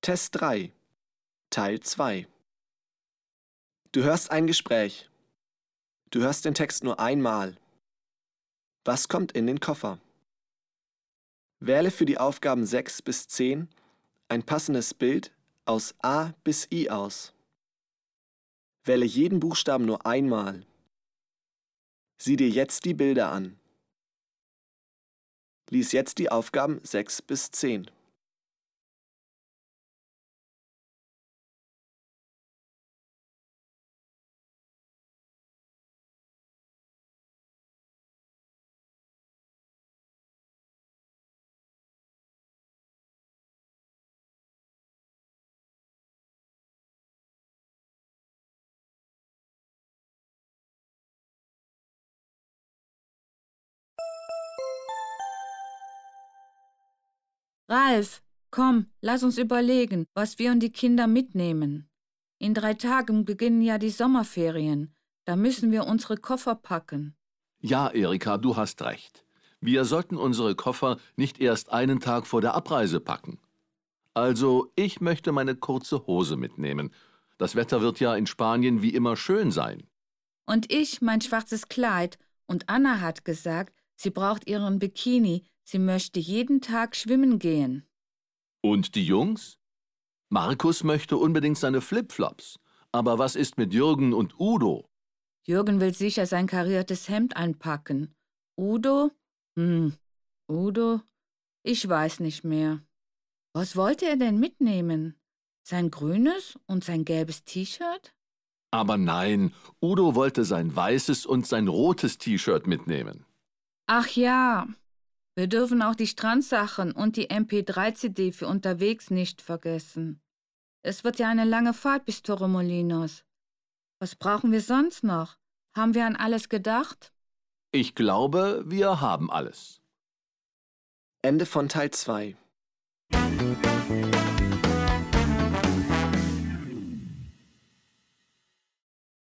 Test 3, Teil 2. Du hörst ein Gespräch. Du hörst den Text nur einmal. Was kommt in den Koffer? Wähle für die Aufgaben 6 bis 10 ein passendes Bild aus A bis I aus. Wähle jeden Buchstaben nur einmal. Sieh dir jetzt die Bilder an. Lies jetzt die Aufgaben 6 bis 10. Ralf, komm, lass uns überlegen, was wir und die Kinder mitnehmen. In 3 Tagen beginnen ja die Sommerferien. Da müssen wir unsere Koffer packen. Ja, Erika, du hast recht. Wir sollten unsere Koffer nicht erst einen Tag vor der Abreise packen. Also, ich möchte meine kurze Hose mitnehmen. Das Wetter wird ja in Spanien wie immer schön sein. Und ich mein schwarzes Kleid. Und Anna hat gesagt, sie braucht ihren Bikini. Sie möchte jeden Tag schwimmen gehen. Und die Jungs? Markus möchte unbedingt seine Flipflops. Aber was ist mit Jürgen und Udo? Jürgen will sicher sein kariertes Hemd einpacken. Udo? Udo? Ich weiß nicht mehr. Was wollte er denn mitnehmen? Sein grünes und sein gelbes T-Shirt? Aber nein, Udo wollte sein weißes und sein rotes T-Shirt mitnehmen. Ach ja, wir dürfen auch die Strandsachen und die MP3-CD für unterwegs nicht vergessen. Es wird ja eine lange Fahrt bis Torremolinos. Was brauchen wir sonst noch? Haben wir an alles gedacht? Ich glaube, wir haben alles. Ende von Teil 2.